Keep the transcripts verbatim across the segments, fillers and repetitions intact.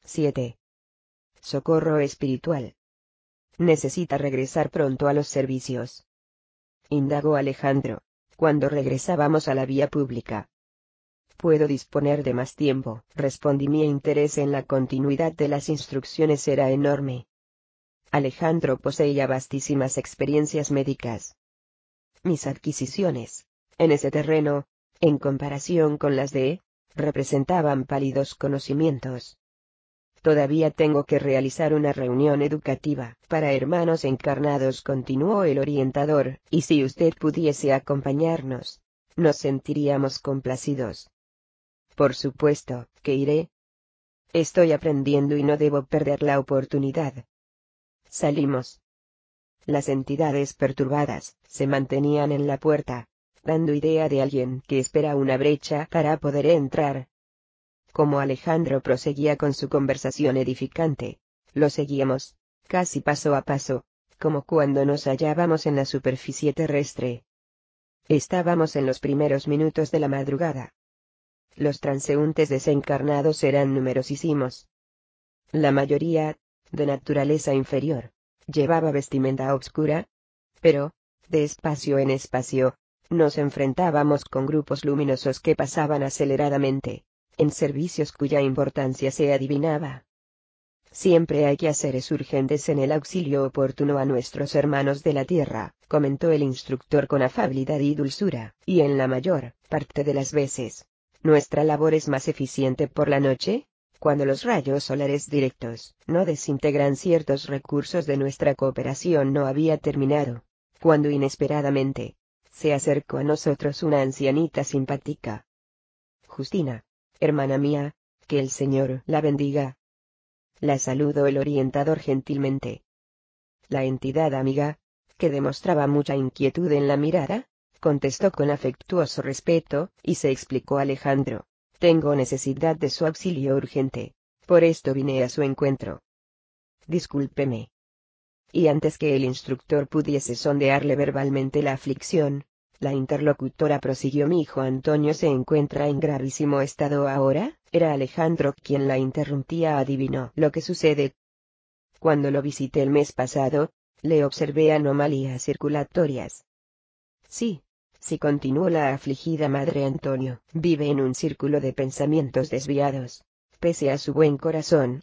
siete. Socorro espiritual. Necesita regresar pronto a los servicios. Indagó Alejandro, cuando regresábamos a la vía pública. Puedo disponer de más tiempo, respondí. Mi interés en la continuidad de las instrucciones era enorme. Alejandro poseía vastísimas experiencias médicas. Mis adquisiciones, en ese terreno, en comparación con las de, representaban pálidos conocimientos. Todavía tengo que realizar una reunión educativa para hermanos encarnados, continuó el orientador, y si usted pudiese acompañarnos, nos sentiríamos complacidos. Por supuesto, que iré. Estoy aprendiendo y no debo perder la oportunidad. Salimos. Las entidades perturbadas se mantenían en la puerta, dando idea de alguien que espera una brecha para poder entrar. Como Alejandro proseguía con su conversación edificante, lo seguíamos, casi paso a paso, como cuando nos hallábamos en la superficie terrestre. Estábamos en los primeros minutos de la madrugada. Los transeúntes desencarnados eran numerosísimos. La mayoría, de naturaleza inferior, llevaba vestimenta obscura, pero, de espacio en espacio, nos enfrentábamos con grupos luminosos que pasaban aceleradamente, en servicios cuya importancia se adivinaba. Siempre hay que haceres urgentes en el auxilio oportuno a nuestros hermanos de la tierra, comentó el instructor con afabilidad y dulzura, y en la mayor parte de las veces, nuestra labor es más eficiente por la noche, cuando los rayos solares directos no desintegran ciertos recursos de nuestra cooperación. No había terminado, cuando inesperadamente, se acercó a nosotros una ancianita simpática. Justina, hermana mía, que el Señor la bendiga. La saludó el orientador gentilmente. La entidad amiga, que demostraba mucha inquietud en la mirada, contestó con afectuoso respeto, y se explicó Alejandro. Tengo necesidad de su auxilio urgente, por esto vine a su encuentro. Discúlpeme. Y antes que el instructor pudiese sondearle verbalmente la aflicción, la interlocutora prosiguió: mi hijo Antonio se encuentra en gravísimo estado ahora. Era Alejandro quien la interrumpía. Adivinó lo que sucede. Cuando lo visité el mes pasado, le observé anomalías circulatorias. Sí, sí, continuó la afligida madre. Antonio vive en un círculo de pensamientos desviados, pese a su buen corazón.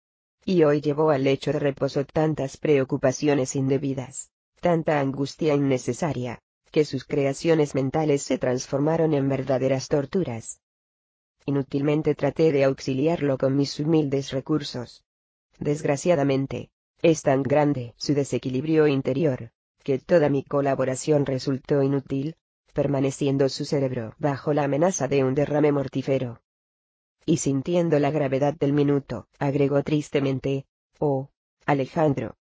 Y hoy llevó al lecho de reposo tantas preocupaciones indebidas, tanta angustia innecesaria, que sus creaciones mentales se transformaron en verdaderas torturas. Inútilmente traté de auxiliarlo con mis humildes recursos. Desgraciadamente, es tan grande su desequilibrio interior, que toda mi colaboración resultó inútil, permaneciendo su cerebro bajo la amenaza de un derrame mortífero. Y sintiendo la gravedad del minuto, agregó tristemente: oh, Alejandro,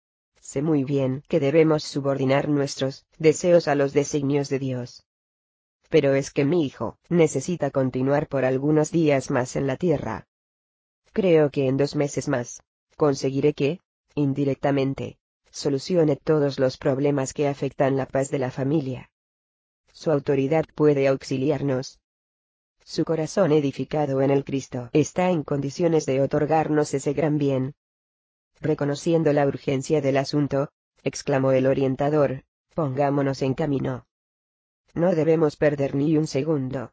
sé muy bien que debemos subordinar nuestros deseos a los designios de Dios. Pero es que mi hijo necesita continuar por algunos días más en la tierra. Creo que en dos meses más, conseguiré que, indirectamente, solucione todos los problemas que afectan la paz de la familia. Su autoridad puede auxiliarnos. Su corazón edificado en el Cristo está en condiciones de otorgarnos ese gran bien. Reconociendo la urgencia del asunto, exclamó el orientador, pongámonos en camino. No debemos perder ni un segundo.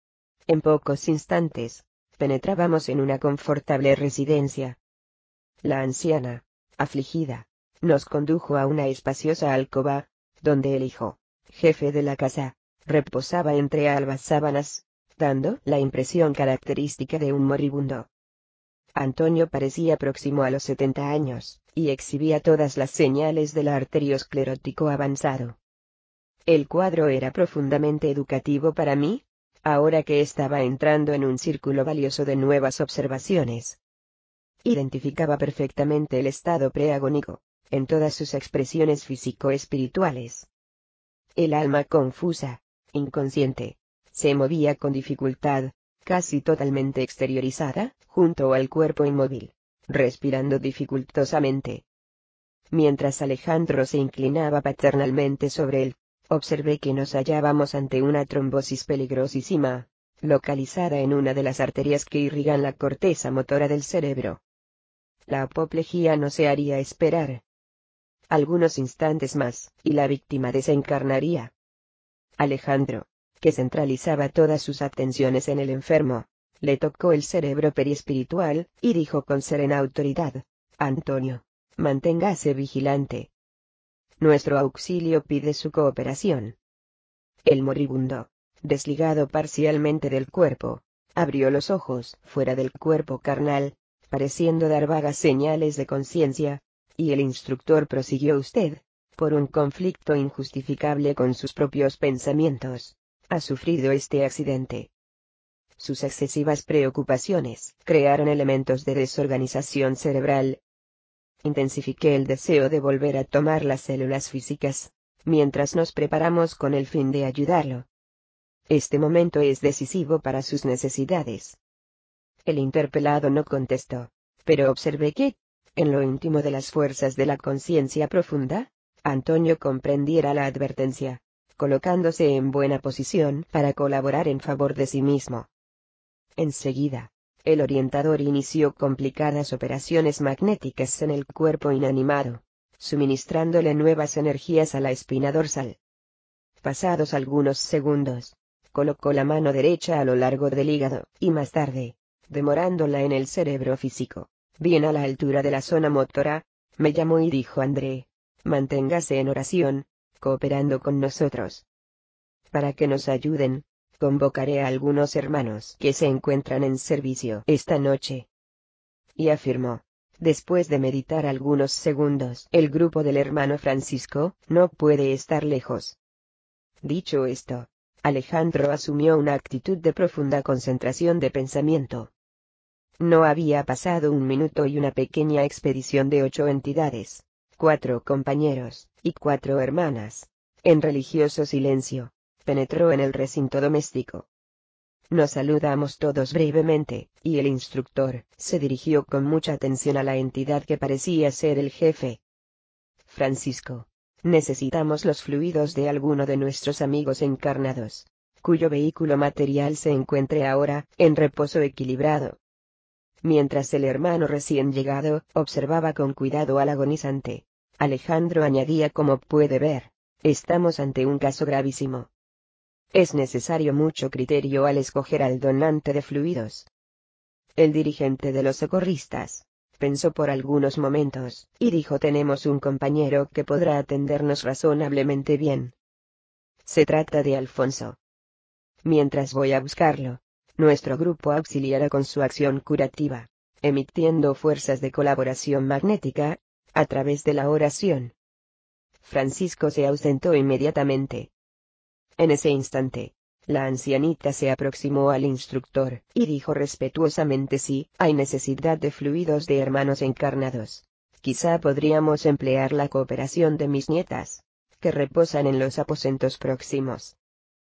En pocos instantes, penetrábamos en una confortable residencia. La anciana, afligida, nos condujo a una espaciosa alcoba, donde el hijo, jefe de la casa, reposaba entre albas sábanas, dando la impresión característica de un moribundo. Antonio parecía próximo a los setenta años, y exhibía todas las señales del arteriosclerótico avanzado. El cuadro era profundamente educativo para mí, ahora que estaba entrando en un círculo valioso de nuevas observaciones. Identificaba perfectamente el estado preagónico, en todas sus expresiones físico-espirituales. El alma confusa, inconsciente, se movía con dificultad, casi totalmente exteriorizada, junto al cuerpo inmóvil, respirando dificultosamente. Mientras Alejandro se inclinaba paternalmente sobre él, observé que nos hallábamos ante una trombosis peligrosísima, localizada en una de las arterias que irrigan la corteza motora del cerebro. La apoplejía no se haría esperar. Algunos instantes más, y la víctima desencarnaría. Alejandro, que centralizaba todas sus atenciones en el enfermo, le tocó el cerebro periespiritual, y dijo con serena autoridad: Antonio, manténgase vigilante. Nuestro auxilio pide su cooperación. El moribundo, desligado parcialmente del cuerpo, abrió los ojos fuera del cuerpo carnal, pareciendo dar vagas señales de conciencia, y el instructor prosiguió: usted, por un conflicto injustificable con sus propios pensamientos, ha sufrido este accidente. Sus excesivas preocupaciones crearon elementos de desorganización cerebral. Intensifiqué el deseo de volver a tomar las células físicas, mientras nos preparamos con el fin de ayudarlo. Este momento es decisivo para sus necesidades. El interpelado no contestó, pero observé que, en lo íntimo de las fuerzas de la conciencia profunda, Antonio comprendiera la advertencia, colocándose en buena posición para colaborar en favor de sí mismo. Enseguida, el orientador inició complicadas operaciones magnéticas en el cuerpo inanimado, suministrándole nuevas energías a la espina dorsal. Pasados algunos segundos, colocó la mano derecha a lo largo del hígado, y más tarde, demorándola en el cerebro físico, bien a la altura de la zona motora, me llamó y dijo: André, manténgase en oración, cooperando con nosotros. Para que nos ayuden, convocaré a algunos hermanos que se encuentran en servicio esta noche. Y afirmó, después de meditar algunos segundos: el grupo del hermano Francisco no puede estar lejos. Dicho esto, Alejandro asumió una actitud de profunda concentración de pensamiento. No había pasado un minuto y una pequeña expedición de ocho entidades, cuatro compañeros, y cuatro hermanas, en religioso silencio, penetró en el recinto doméstico. Nos saludamos todos brevemente, y el instructor se dirigió con mucha atención a la entidad que parecía ser el jefe. Francisco, necesitamos los fluidos de alguno de nuestros amigos encarnados, cuyo vehículo material se encuentre ahora en reposo equilibrado. Mientras el hermano recién llegado observaba con cuidado al agonizante, Alejandro añadía: como puede ver, estamos ante un caso gravísimo. Es necesario mucho criterio al escoger al donante de fluidos. El dirigente de los socorristas pensó por algunos momentos, y dijo: tenemos un compañero que podrá atendernos razonablemente bien. Se trata de Alfonso. Mientras voy a buscarlo, nuestro grupo auxiliará con su acción curativa, emitiendo fuerzas de colaboración magnética, a través de la oración. Francisco se ausentó inmediatamente. En ese instante, la ancianita se aproximó al instructor, y dijo respetuosamente: si hay necesidad de fluidos de hermanos encarnados, quizá podríamos emplear la cooperación de mis nietas, que reposan en los aposentos próximos.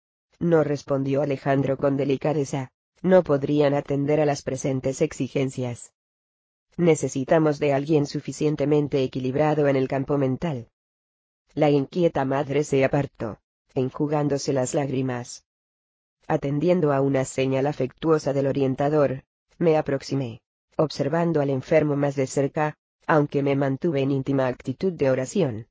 No respondió Alejandro con delicadeza: no podrían atender a las presentes exigencias. Necesitamos de alguien suficientemente equilibrado en el campo mental. La inquieta madre se apartó, enjugándose las lágrimas. Atendiendo a una señal afectuosa del orientador, me aproximé, observando al enfermo más de cerca, aunque me mantuve en íntima actitud de oración.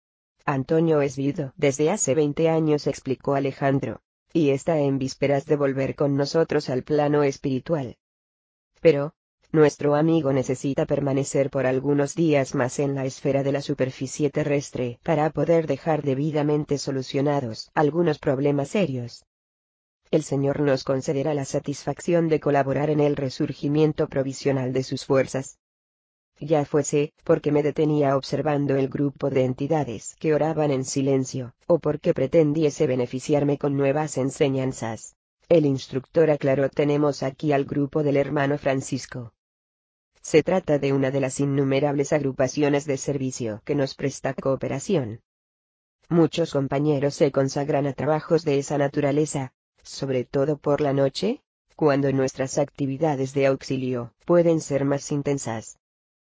Antonio es viudo desde hace veinte años, explicó Alejandro, y está en vísperas de volver con nosotros al plano espiritual. Pero, nuestro amigo necesita permanecer por algunos días más en la esfera de la superficie terrestre para poder dejar debidamente solucionados algunos problemas serios. El Señor nos concederá la satisfacción de colaborar en el resurgimiento provisional de sus fuerzas. Ya fuese porque me detenía observando el grupo de entidades que oraban en silencio, o porque pretendiese beneficiarme con nuevas enseñanzas. El instructor aclaró: tenemos aquí al grupo del hermano Francisco. Se trata de una de las innumerables agrupaciones de servicio que nos presta cooperación. Muchos compañeros se consagran a trabajos de esa naturaleza, sobre todo por la noche, cuando nuestras actividades de auxilio pueden ser más intensas.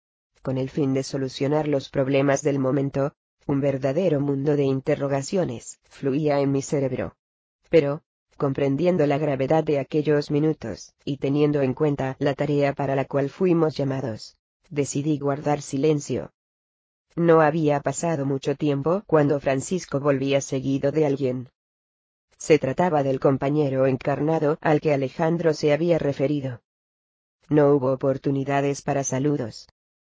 Con el fin de solucionar los problemas del momento, un verdadero mundo de interrogaciones fluía en mi cerebro. Pero, Comprendiendo la gravedad de aquellos minutos, y teniendo en cuenta la tarea para la cual fuimos llamados, decidí guardar silencio. No había pasado mucho tiempo cuando Francisco volvía seguido de alguien. Se trataba del compañero encarnado al que Alejandro se había referido. No hubo oportunidades para saludos.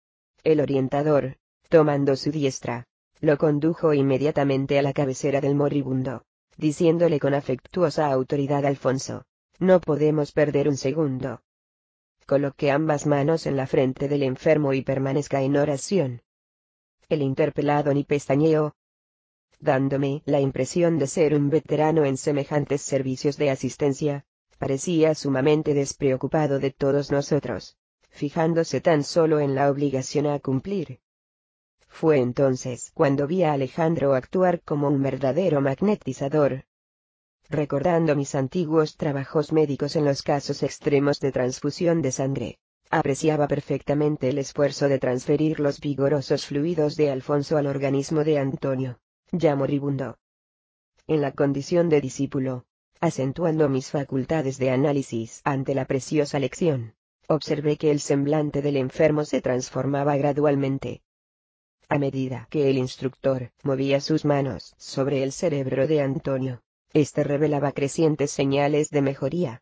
El orientador, tomando su diestra, lo condujo inmediatamente a la cabecera del moribundo, diciéndole con afectuosa autoridad: Alfonso, no podemos perder un segundo. Coloque ambas manos en la frente del enfermo y permanezca en oración. El interpelado ni pestañeó, dándome la impresión de ser un veterano en semejantes servicios de asistencia. Parecía sumamente despreocupado de todos nosotros, fijándose tan solo en la obligación a cumplir. Fue entonces cuando vi a Alejandro actuar como un verdadero magnetizador. Recordando mis antiguos trabajos médicos en los casos extremos de transfusión de sangre, apreciaba perfectamente el esfuerzo de transferir los vigorosos fluidos de Alfonso al organismo de Antonio, ya moribundo. En la condición de discípulo, acentuando mis facultades de análisis ante la preciosa lección, observé que el semblante del enfermo se transformaba gradualmente. A medida que el instructor movía sus manos sobre el cerebro de Antonio, éste revelaba crecientes señales de mejoría.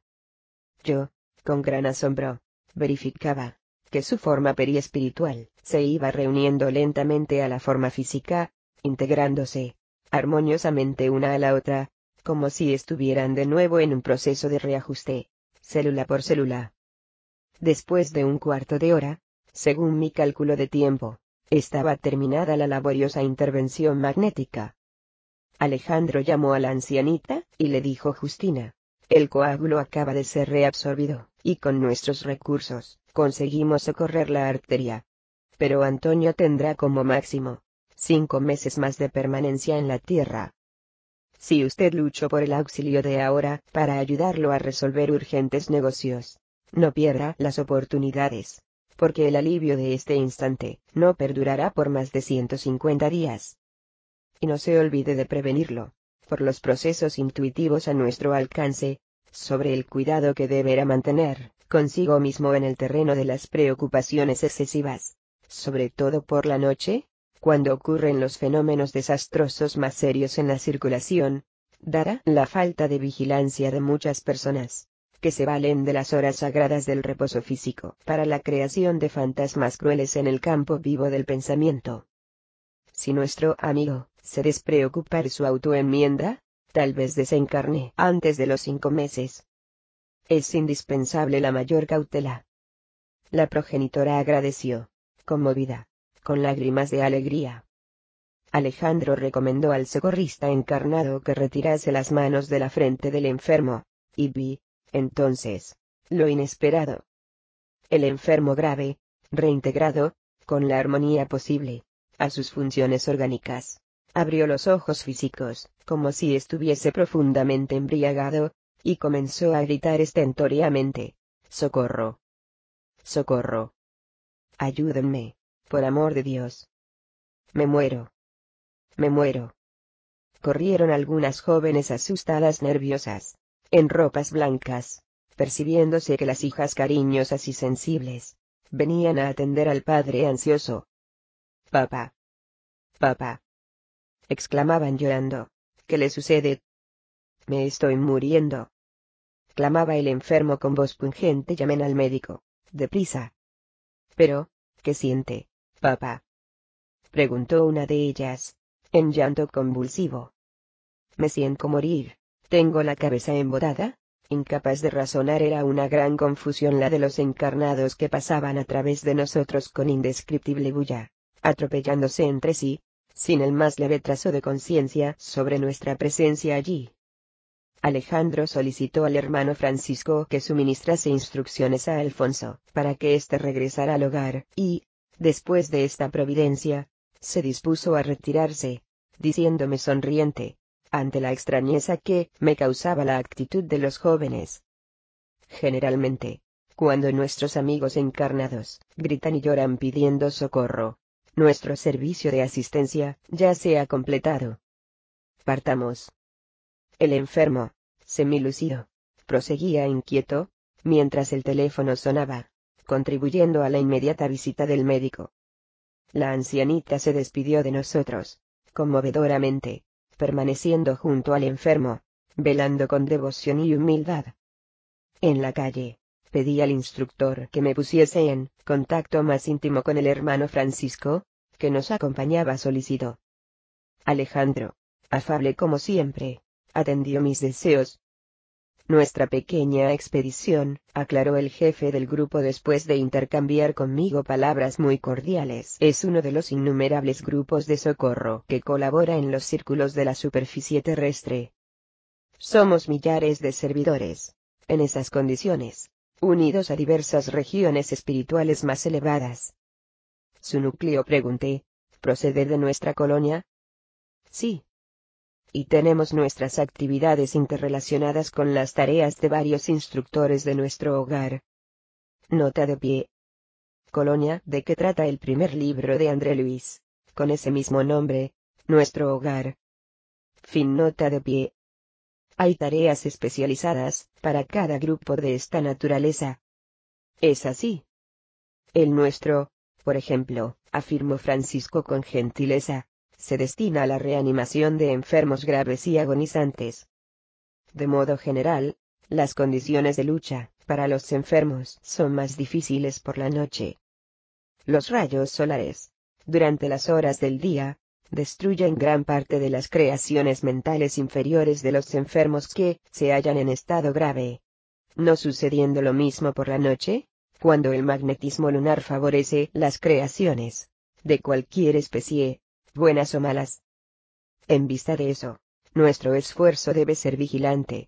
Yo, con gran asombro, verificaba que su forma periespiritual se iba reuniendo lentamente a la forma física, integrándose armoniosamente una a la otra, como si estuvieran de nuevo en un proceso de reajuste, célula por célula. Después de un cuarto de hora, según mi cálculo de tiempo, estaba terminada la laboriosa intervención magnética. Alejandro llamó a la ancianita, y le dijo: Justina, el coágulo acaba de ser reabsorbido, y con nuestros recursos, conseguimos socorrer la arteria. Pero Antonio tendrá como máximo cinco meses más de permanencia en la tierra. Si usted luchó por el auxilio de ahora, para ayudarlo a resolver urgentes negocios, no pierda las oportunidades, porque el alivio de este instante no perdurará por más de ciento cincuenta días. Y no se olvide de prevenirlo, por los procesos intuitivos a nuestro alcance, sobre el cuidado que deberá mantener consigo mismo en el terreno de las preocupaciones excesivas, sobre todo por la noche, cuando ocurren los fenómenos desastrosos más serios en la circulación, dada la falta de vigilancia de muchas personas, que se valen de las horas sagradas del reposo físico para la creación de fantasmas crueles en el campo vivo del pensamiento. Si nuestro amigo se despreocupa de su autoenmienda, tal vez desencarne antes de los cinco meses. Es indispensable la mayor cautela. La progenitora agradeció, conmovida, con lágrimas de alegría. Alejandro recomendó al socorrista encarnado que retirase las manos de la frente del enfermo, y vi, entonces, lo inesperado. El enfermo grave, reintegrado, con la armonía posible, a sus funciones orgánicas, abrió los ojos físicos, como si estuviese profundamente embriagado, y comenzó a gritar estentóreamente: ¡Socorro! ¡Socorro! ¡Ayúdenme, por amor de Dios! ¡Me muero! ¡Me muero! Corrieron algunas jóvenes asustadas nerviosas, en ropas blancas, percibiéndose que las hijas cariñosas y sensibles venían a atender al padre ansioso. «Papá, papá», exclamaban llorando, «¿qué le sucede?» «Me estoy muriendo», clamaba el enfermo con voz pungente. «Llamen al médico, deprisa». «¿Pero, qué siente, papá?», preguntó una de ellas, en llanto convulsivo. «Me siento morir, tengo la cabeza embobada». Incapaz de razonar, era una gran confusión la de los encarnados que pasaban a través de nosotros con indescriptible bulla, atropellándose entre sí, sin el más leve trazo de conciencia sobre nuestra presencia allí. Alejandro solicitó al hermano Francisco que suministrase instrucciones a Alfonso, para que éste regresara al hogar, y, después de esta providencia, se dispuso a retirarse, diciéndome sonriente, ante la extrañeza que me causaba la actitud de los jóvenes: generalmente, cuando nuestros amigos encarnados gritan y lloran pidiendo socorro, nuestro servicio de asistencia ya se ha completado. Partamos. El enfermo semilúcido, proseguía inquieto, mientras el teléfono sonaba, contribuyendo a la inmediata visita del médico. La ancianita se despidió de nosotros, conmovedoramente, permaneciendo junto al enfermo, velando con devoción y humildad. En la calle, pedí al instructor que me pusiese en contacto más íntimo con el hermano Francisco, que nos acompañaba solícito. Alejandro, afable como siempre, atendió mis deseos. Nuestra pequeña expedición, aclaró el jefe del grupo después de intercambiar conmigo palabras muy cordiales, es uno de los innumerables grupos de socorro que colabora en los círculos de la superficie terrestre. Somos millares de servidores, en esas condiciones, unidos a diversas regiones espirituales más elevadas. ¿Su núcleo? Pregunté. ¿Procede de nuestra colonia? Sí. Y tenemos nuestras actividades interrelacionadas con las tareas de varios instructores de nuestro hogar. Nota de pie. Colonia, ¿de qué trata el primer libro de André Luis? Con ese mismo nombre, nuestro hogar. Fin. Nota de pie. Hay tareas especializadas, para cada grupo de esta naturaleza. Es así. El nuestro, por ejemplo, afirmó Francisco con gentileza, se destina a la reanimación de enfermos graves y agonizantes. De modo general, las condiciones de lucha, para los enfermos, son más difíciles por la noche. Los rayos solares, durante las horas del día, destruyen gran parte de las creaciones mentales inferiores de los enfermos que se hallan en estado grave. ¿No sucediendo lo mismo por la noche, cuando el magnetismo lunar favorece las creaciones, de cualquier especie, buenas o malas? En vista de eso, nuestro esfuerzo debe ser vigilante.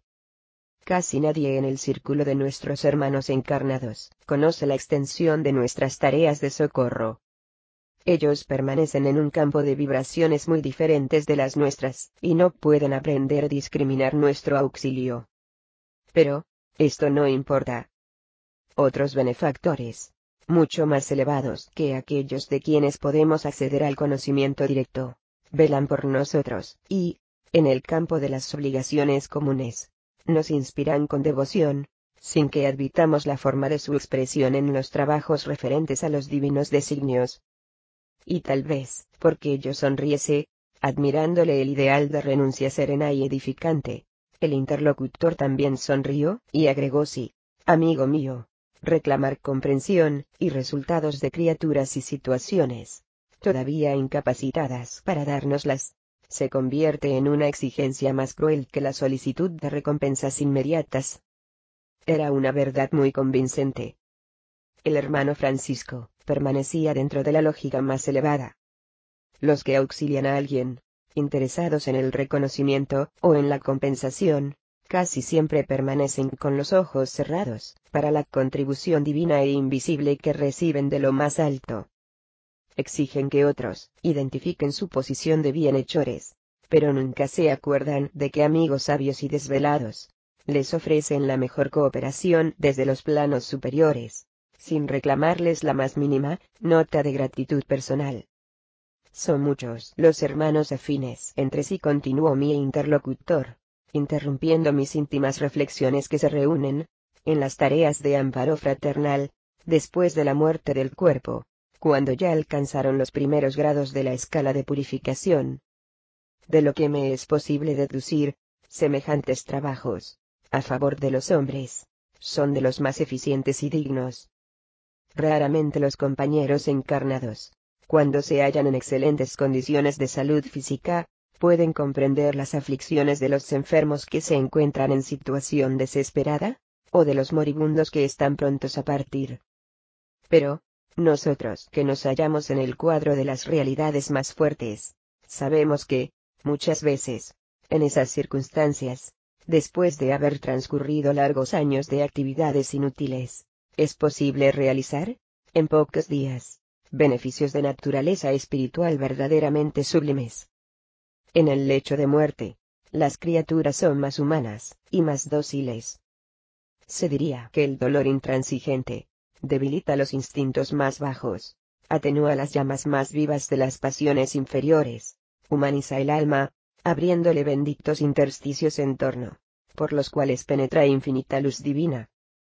Casi nadie en el círculo de nuestros hermanos encarnados conoce la extensión de nuestras tareas de socorro. Ellos permanecen en un campo de vibraciones muy diferentes de las nuestras, y no pueden aprender a discriminar nuestro auxilio. Pero, esto no importa. Otros benefactores, mucho más elevados que aquellos de quienes podemos acceder al conocimiento directo, velan por nosotros, y, en el campo de las obligaciones comunes, nos inspiran con devoción, sin que admitamos la forma de su expresión en los trabajos referentes a los divinos designios. Y tal vez, porque yo sonriese, admirándole el ideal de renuncia serena y edificante, el interlocutor también sonrió, y agregó: sí, amigo mío, reclamar comprensión, y resultados de criaturas y situaciones, todavía incapacitadas para dárnoslas, se convierte en una exigencia más cruel que la solicitud de recompensas inmediatas. Era una verdad muy convincente. El hermano Francisco permanecía dentro de la lógica más elevada. Los que auxilian a alguien, interesados en el reconocimiento o en la compensación, casi siempre permanecen con los ojos cerrados para la contribución divina e invisible que reciben de lo más alto. Exigen que otros identifiquen su posición de bienhechores, pero nunca se acuerdan de que amigos sabios y desvelados les ofrecen la mejor cooperación desde los planos superiores, sin reclamarles la más mínima nota de gratitud personal. Son muchos los hermanos afines entre sí, continuó mi interlocutor, interrumpiendo mis íntimas reflexiones, que se reúnen, en las tareas de amparo fraternal, después de la muerte del cuerpo, cuando ya alcanzaron los primeros grados de la escala de purificación. De lo que me es posible deducir, semejantes trabajos, a favor de los hombres, son de los más eficientes y dignos. Raramente los compañeros encarnados, cuando se hallan en excelentes condiciones de salud física, pueden comprender las aflicciones de los enfermos que se encuentran en situación desesperada, o de los moribundos que están prontos a partir. Pero, nosotros que nos hallamos en el cuadro de las realidades más fuertes, sabemos que, muchas veces, en esas circunstancias, después de haber transcurrido largos años de actividades inútiles, es posible realizar, en pocos días, beneficios de naturaleza espiritual verdaderamente sublimes. En el lecho de muerte, las criaturas son más humanas, y más dóciles. Se diría que el dolor intransigente debilita los instintos más bajos, atenúa las llamas más vivas de las pasiones inferiores, humaniza el alma, abriéndole benditos intersticios en torno por los cuales penetra infinita luz divina.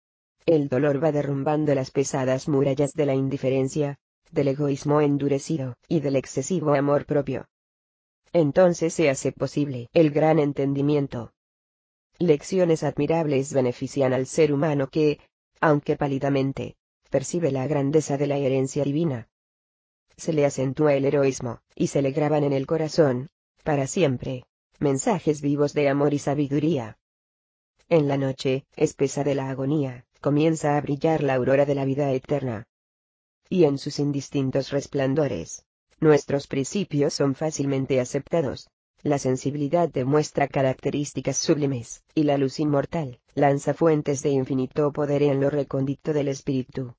El dolor va derrumbando las pesadas murallas de la indiferencia, del egoísmo endurecido, y del excesivo amor propio. Entonces se hace posible el gran entendimiento. Lecciones admirables benefician al ser humano que, aunque pálidamente, percibe la grandeza de la herencia divina. Se le acentúa el heroísmo, y se le graban en el corazón, para siempre, mensajes vivos de amor y sabiduría. En la noche, espesa de la agonía, comienza a brillar la aurora de la vida eterna. Y en sus indistintos resplandores, nuestros principios son fácilmente aceptados. La sensibilidad demuestra características sublimes, y la luz inmortal lanza fuentes de infinito poder en lo recóndito del espíritu.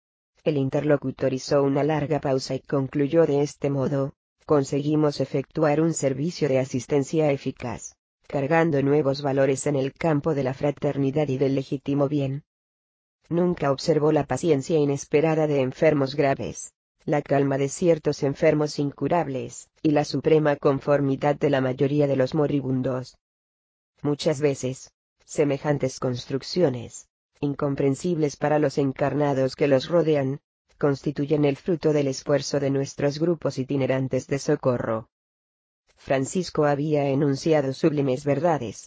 El interlocutor hizo una larga pausa y concluyó de este modo: conseguimos efectuar un servicio de asistencia eficaz, cargando nuevos valores en el campo de la fraternidad y del legítimo bien. Nunca observó la paciencia inesperada de enfermos graves, la calma de ciertos enfermos incurables, y la suprema conformidad de la mayoría de los moribundos. Muchas veces, semejantes construcciones, incomprensibles para los encarnados que los rodean, constituyen el fruto del esfuerzo de nuestros grupos itinerantes de socorro. Francisco había enunciado sublimes verdades.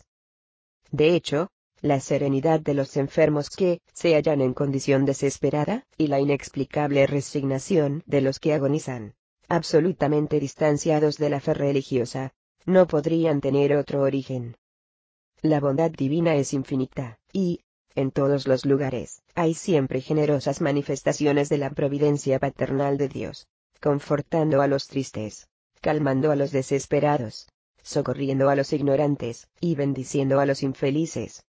De hecho, la serenidad de los enfermos que se hallan en condición desesperada, y la inexplicable resignación de los que agonizan, absolutamente distanciados de la fe religiosa, no podrían tener otro origen. La bondad divina es infinita, y, en todos los lugares, hay siempre generosas manifestaciones de la providencia paternal de Dios, confortando a los tristes, calmando a los desesperados, socorriendo a los ignorantes, y bendiciendo a los infelices.